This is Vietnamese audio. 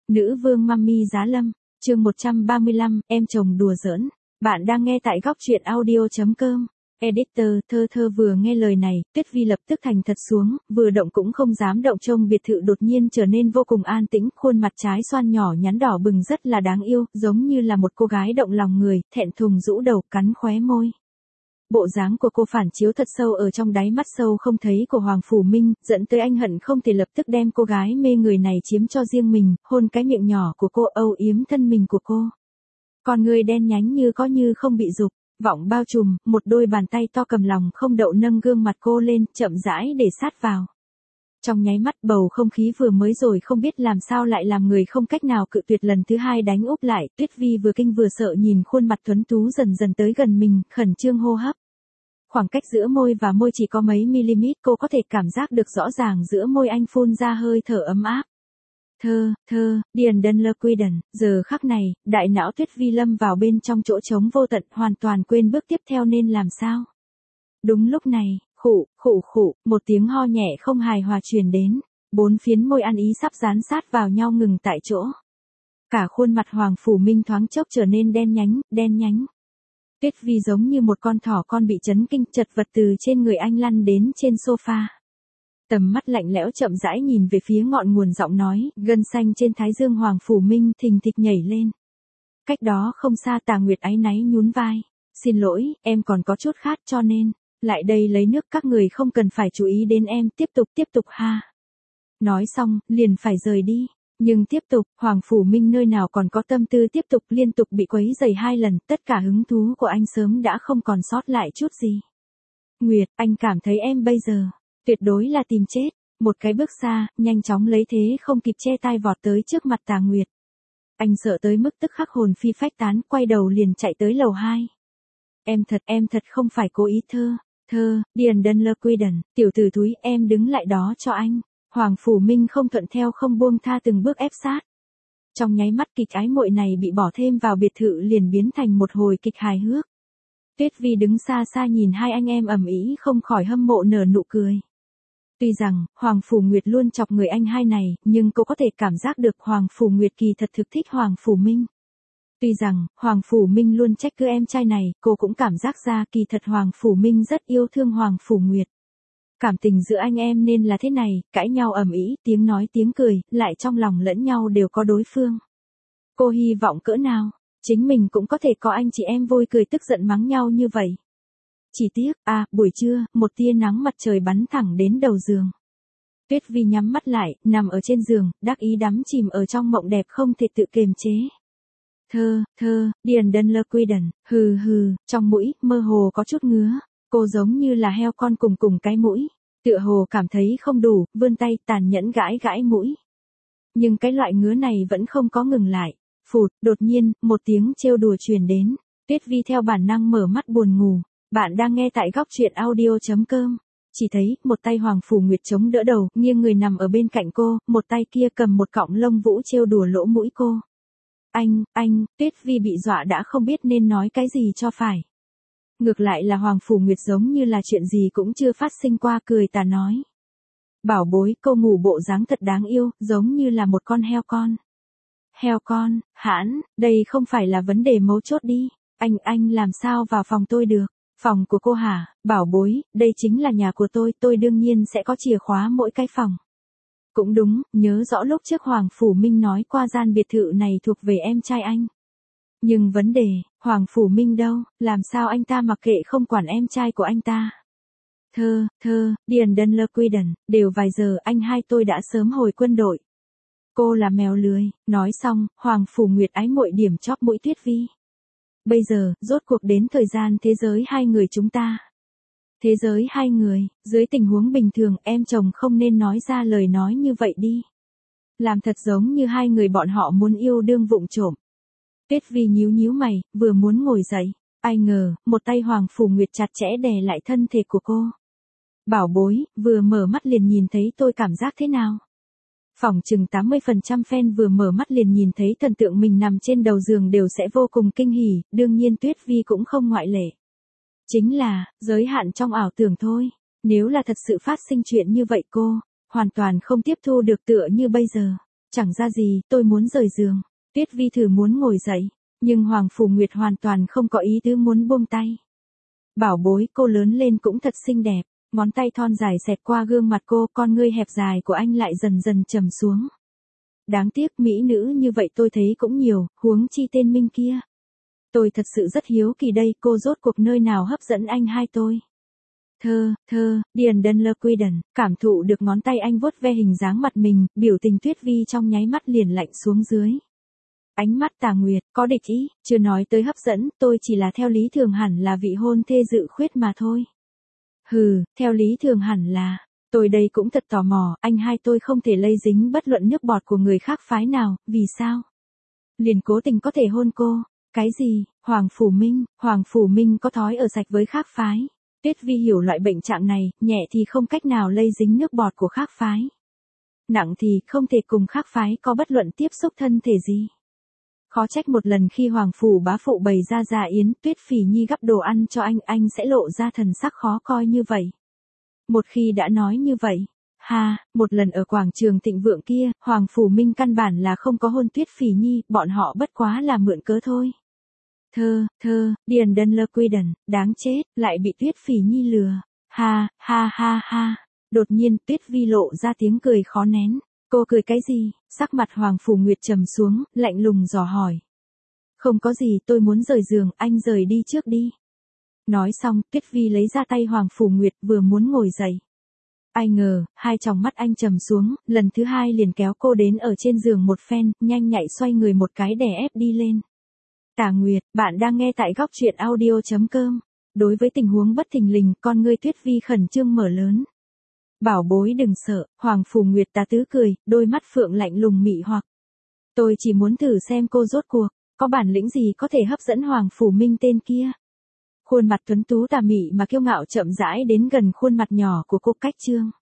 Nữ vương Mummy Giá Lâm, chương 135, em chồng đùa giỡn. Bạn đang nghe tại góc truyện audio.com. Editor, Thơ Thơ vừa nghe lời này, Tuyết Vi lập tức thành thật xuống, vừa động cũng không dám động, trông biệt thự đột nhiên trở nên vô cùng an tĩnh, khuôn mặt trái xoan nhỏ nhắn đỏ bừng rất là đáng yêu, giống như là một cô gái động lòng người, thẹn thùng rũ đầu, cắn khóe môi. Bộ dáng của cô phản chiếu thật sâu ở trong đáy mắt sâu không thấy của Hoàng Phủ Minh, dẫn tới anh hận không thể lập tức đem cô gái mê người này chiếm cho riêng mình, hôn cái miệng nhỏ của cô, âu yếm thân mình của cô. Con người đen nhánh như có như không bị dục vọng bao trùm, một đôi bàn tay to cầm lòng không đậu nâng gương mặt cô lên, chậm rãi để sát vào. Trong nháy mắt bầu không khí vừa mới rồi không biết làm sao lại làm người không cách nào cự tuyệt lần thứ hai đánh úp lại, Tuyết Vi vừa kinh vừa sợ nhìn khuôn mặt tuấn tú dần dần tới gần mình, khẩn trương hô hấp. Khoảng cách giữa môi và môi chỉ có mấy mm, cô có thể cảm giác được rõ ràng giữa môi anh phun ra hơi thở ấm áp. Thơ, Điền Đơn Lơ Quy Đần, giờ khắc này, đại não Tuyết Vi lâm vào bên trong chỗ trống vô tận, hoàn toàn quên bước tiếp theo nên làm sao. Đúng lúc này, khụ, một tiếng ho nhẹ không hài hòa truyền đến, bốn phiến môi ăn ý sắp dán sát vào nhau ngừng tại chỗ. Cả khuôn mặt Hoàng Phủ Minh thoáng chốc trở nên đen nhánh. Tuyết Vi giống như một con thỏ con bị chấn kinh, chật vật từ trên người anh lăn đến trên sofa. Tầm mắt lạnh lẽo chậm rãi nhìn về phía ngọn nguồn giọng nói, gân xanh trên thái dương Hoàng Phủ Minh thình thịch nhảy lên. Cách đó không xa Tà Nguyệt áy náy nhún vai. Xin lỗi, em còn có chút khát cho nên, lại đây lấy nước, các người không cần phải chú ý đến em, tiếp tục ha. Nói xong, liền phải rời đi. Nhưng tiếp tục, Hoàng Phủ Minh nơi nào còn có tâm tư tiếp tục, liên tục bị quấy rầy 2 lần, tất cả hứng thú của anh sớm đã không còn sót lại chút gì. Nguyệt, anh cảm thấy em bây giờ, tuyệt đối là tìm chết. Một cái bước xa, nhanh chóng lấy thế không kịp che tai vọt tới trước mặt Tà Nguyệt. Anh sợ tới mức tức khắc hồn phi phách tán, quay đầu liền chạy tới lầu 2. Em thật không phải cố ý. Thơ, Điền Đơn Lơ Quy Đần, tiểu tử thúi, em đứng lại đó cho anh. Hoàng Phủ Minh không thuận theo không buông tha, từng bước ép sát. Trong nháy mắt kịch ái muội này bị bỏ thêm vào biệt thự liền biến thành một hồi kịch hài hước. Tuyết Vi đứng xa xa nhìn hai anh em ầm ĩ không khỏi hâm mộ nở nụ cười. Tuy rằng, Hoàng Phủ Nguyệt luôn chọc người anh hai này, nhưng cô có thể cảm giác được Hoàng Phủ Nguyệt kỳ thật thực thích Hoàng Phủ Minh. Tuy rằng, Hoàng Phủ Minh luôn trách cứ em trai này, cô cũng cảm giác ra kỳ thật Hoàng Phủ Minh rất yêu thương Hoàng Phủ Nguyệt. Cảm tình giữa anh em nên là thế này, cãi nhau ầm ĩ, tiếng nói tiếng cười, lại trong lòng lẫn nhau đều có đối phương. Cô hy vọng cỡ nào, chính mình cũng có thể có anh chị em vui cười tức giận mắng nhau như vậy. Chỉ tiếc, buổi trưa, một tia nắng mặt trời bắn thẳng đến đầu giường. Tuyết Vi nhắm mắt lại, nằm ở trên giường, đắc ý đắm chìm ở trong mộng đẹp không thể tự kiềm chế. Thơ, Điền Đơn Lơ Quy Đần, hừ, trong mũi, mơ hồ có chút ngứa. Cô giống như là heo con cùng cái mũi, tựa hồ cảm thấy không đủ, vươn tay tàn nhẫn gãi mũi. Nhưng cái loại ngứa này vẫn không có ngừng lại. Phụt, đột nhiên, một tiếng trêu đùa truyền đến. Tuyết Vi theo bản năng mở mắt buồn ngủ. Bạn đang nghe tại góc truyện audio.com. Chỉ thấy, một tay Hoàng Phủ Nguyệt chống đỡ đầu, nghiêng người nằm ở bên cạnh cô, một tay kia cầm một cọng lông vũ trêu đùa lỗ mũi cô. Anh, Tuyết Vi bị dọa đã không biết nên nói cái gì cho phải. Ngược lại là Hoàng Phủ Nguyệt giống như là chuyện gì cũng chưa phát sinh qua, cười tà nói. Bảo bối, cô ngủ bộ dáng thật đáng yêu, giống như là một con heo con. Heo con, hãn, đây không phải là vấn đề mấu chốt đi. Anh làm sao vào phòng tôi được? Phòng của cô hả? Bảo bối, đây chính là nhà của tôi đương nhiên sẽ có chìa khóa mỗi cái phòng. Cũng đúng, nhớ rõ lúc trước Hoàng Phủ Minh nói qua gian biệt thự này thuộc về em trai anh. Nhưng vấn đề, Hoàng Phủ Minh đâu, làm sao anh ta mặc kệ không quản em trai của anh ta. Thơ, Điền Đơn Lơ Quy Đần, đều vài giờ anh hai tôi đã sớm hồi quân đội. Cô là mèo lười, nói xong, Hoàng Phủ Nguyệt ái muội điểm chóp mũi Tuyết Vi. Bây giờ, rốt cuộc đến thời gian thế giới hai người chúng ta. Thế giới hai người, dưới tình huống bình thường em chồng không nên nói ra lời nói như vậy đi. Làm thật giống như hai người bọn họ muốn yêu đương vụng trộm. Tuyết Vi nhíu mày, vừa muốn ngồi dậy. Ai ngờ, một tay Hoàng Phủ Nguyệt chặt chẽ đè lại thân thể của cô. Bảo bối, vừa mở mắt liền nhìn thấy tôi cảm giác thế nào? Phỏng chừng 80% fan vừa mở mắt liền nhìn thấy thần tượng mình nằm trên đầu giường đều sẽ vô cùng kinh hỉ, đương nhiên Tuyết Vi cũng không ngoại lệ. Chính là, giới hạn trong ảo tưởng thôi. Nếu là thật sự phát sinh chuyện như vậy cô, hoàn toàn không tiếp thu được tựa như bây giờ. Chẳng ra gì, tôi muốn rời giường. Tuyết Vi thử muốn ngồi dậy, nhưng Hoàng Phủ Nguyệt hoàn toàn không có ý tứ muốn buông tay. Bảo bối, cô lớn lên cũng thật xinh đẹp, ngón tay thon dài xẹt qua gương mặt cô, con ngươi hẹp dài của anh lại dần dần trầm xuống. Đáng tiếc mỹ nữ như vậy tôi thấy cũng nhiều, huống chi tên Minh kia. Tôi thật sự rất hiếu kỳ đây, cô rốt cuộc nơi nào hấp dẫn anh hai tôi. Điền Đân Lơ Quy Đần, cảm thụ được ngón tay anh vuốt ve hình dáng mặt mình, biểu tình Tuyết Vi trong nháy mắt liền lạnh xuống dưới. Ánh mắt Tà Nguyệt, có địch ý, chưa nói tới hấp dẫn, tôi chỉ là theo lý thường hẳn là vị hôn thê dự khuyết mà thôi. Hừ, theo lý thường hẳn là, tôi đây cũng thật tò mò, anh hai tôi không thể lây dính bất luận nước bọt của người khác phái nào, vì sao? Liền cố tình có thể hôn cô, cái gì, Hoàng Phủ Minh có thói ở sạch với khác phái. Tuyết Vi hiểu loại bệnh trạng này, nhẹ thì không cách nào lây dính nước bọt của khác phái. Nặng thì không thể cùng khác phái có bất luận tiếp xúc thân thể gì. Khó trách một lần khi Hoàng Phủ bá phụ bày ra dạ yến, Tuyết Phỉ Nhi gắp đồ ăn cho anh sẽ lộ ra thần sắc khó coi như vậy. Một khi đã nói như vậy, một lần ở quảng trường thịnh vượng kia, Hoàng Phủ Minh căn bản là không có hôn Tuyết Phỉ Nhi, bọn họ bất quá là mượn cớ thôi. Điền Đân Lơ Quy Đần, đáng chết, lại bị Tuyết Phỉ Nhi lừa. Ha. Đột nhiên Tuyết Vi lộ ra tiếng cười khó nén. Cô cười cái gì? Sắc mặt Hoàng Phủ Nguyệt trầm xuống, lạnh lùng dò hỏi. Không có gì, tôi muốn rời giường, anh rời đi trước đi. Nói xong, Tuyết Vi lấy ra tay Hoàng Phủ Nguyệt vừa muốn ngồi dậy. Ai ngờ, hai tròng mắt anh trầm xuống, lần thứ hai liền kéo cô đến ở trên giường một phen, nhanh nhạy xoay người một cái đè ép đi lên. Tà Nguyệt, bạn đang nghe tại góc truyện audio.com. Đối với tình huống bất thình lình, con ngươi Tuyết Vi khẩn trương mở lớn. Bảo bối đừng sợ, Hoàng Phủ Nguyệt tà tứ cười, đôi mắt phượng lạnh lùng mị hoặc. Tôi chỉ muốn thử xem cô rốt cuộc, có bản lĩnh gì có thể hấp dẫn Hoàng Phủ Minh tên kia. Khuôn mặt tuấn tú tà mị mà kiêu ngạo chậm rãi đến gần khuôn mặt nhỏ của cô Cách Trương.